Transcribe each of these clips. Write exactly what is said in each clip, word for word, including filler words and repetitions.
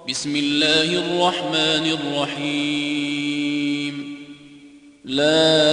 بسم الله الرحمن الرحيم. لا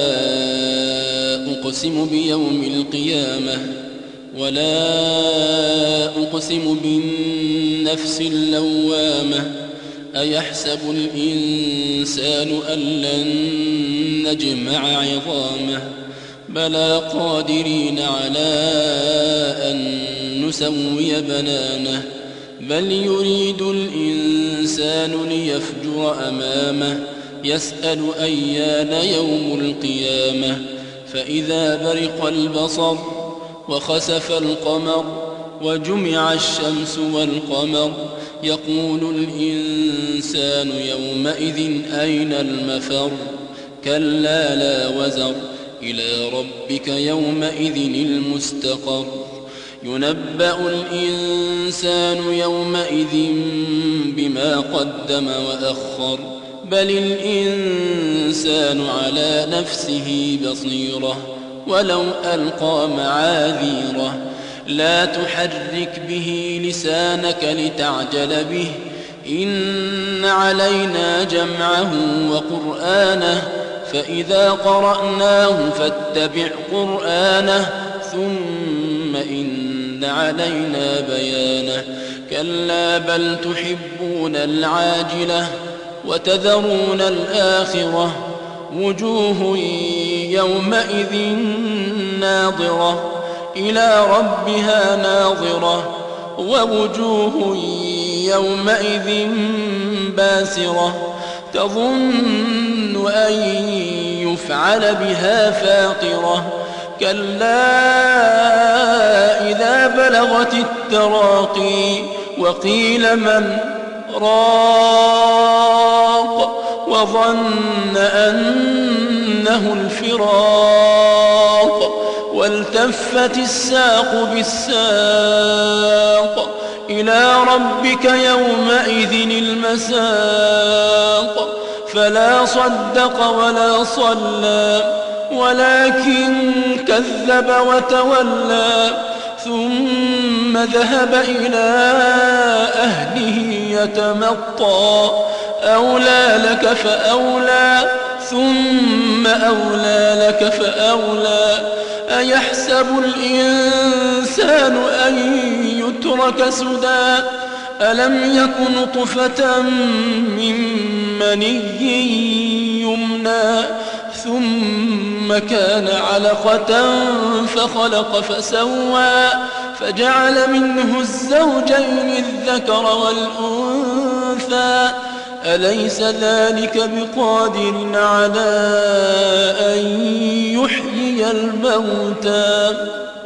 أقسم بيوم القيامة ولا أقسم بالنفس اللوامة أيحسب الإنسان أن لن نجمع عظامه بلى قادرين على أن نسوي بنانه بل يريد الإنسان ليفجر أمامه يسأل أيان يوم القيامة فإذا برق البصر وخسف القمر وجمع الشمس والقمر يقول الإنسان يومئذ أين المفر كلا لا وزر إلى ربك يومئذ المستقر ينبأ الإنسان يومئذ بما قدم وأخر بل الإنسان على نفسه بصيرة ولو ألقى معاذيره لا تحرك به لسانك لتعجل به إن علينا جمعه وقرآنه فإذا قرأناه فاتبع قرآنه ثم إن علينا بيانه كلا بل تحبون العاجلة وتذرون الآخرة وجوه يومئذ ناظرة إلى ربها ناظرة ووجوه يومئذ باسرة تظن أن يفعل بها فاقرة كلا إذا بلغت التراقي وقيل من راق وظن أنه الفراق والتفت الساق بالساق إلى ربك يومئذ المساق فلا صدق ولا صلى ولكن كذب وتولى ثم ذهب إلى أهله يتمطى أولى لك فأولى ثم أولى لك فأولى أيحسب الإنسان أن يترك سدى ألم يك نطفة من مني يمنى ثم كان علقة فخلق فسوى فجعل منه الزوجين الذكر والأنثى أليس ذلك بقادر على أن يحيي الموتى